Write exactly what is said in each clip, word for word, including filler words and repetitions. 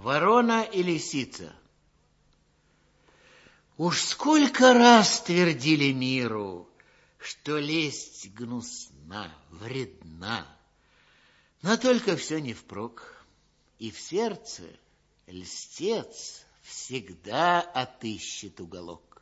Ворона и лисица. Уж сколько раз твердили миру, что лесть гнусна, вредна, но только все не впрок, и в сердце льстец всегда отыщет уголок.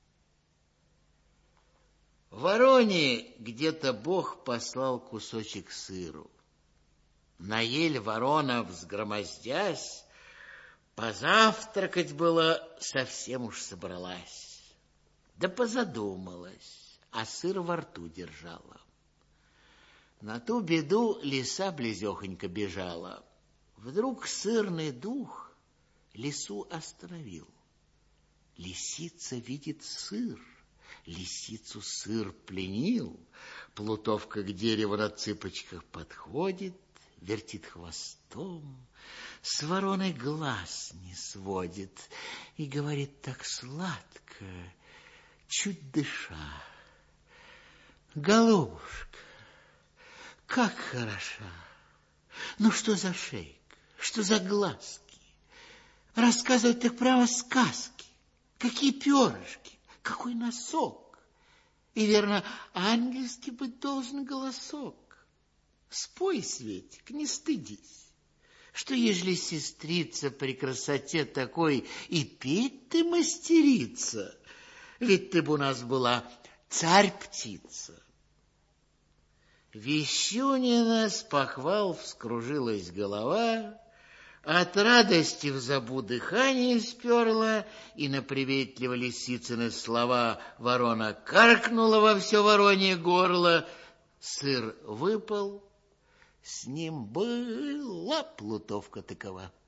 Вороне где-то Бог послал кусочек сыру. На ель ворона, взгромоздясь, позавтракать было совсем уж собралась. Да позадумалась, а сыр во рту держала. На ту беду лиса близехонько бежала. Вдруг сырный дух лису остановил. Лисица видит сыр, лисицу сыр пленил. Плутовка к дереву на цыпочках подходит, вертит хвостом, с вороной глаз не сводит и говорит так сладко, чуть дыша: голубушка, как хороша! Ну, что за шейка, что за глазки? Рассказывать так право сказки. Какие перышки, какой носок. И, верно, ангельский быть должен голосок. Спой, Светик, не стыдись, что ежели сестрица при красоте такой и петь ты мастерица, ведь ты бы у нас была царь-птица. Вещунина с похвал вскружилась голова, от радости в забу дыхание сперла, и на приветливо лисицыны слова ворона каркнула во все воронье горло. Сыр выпал, с ним была плутовка такова.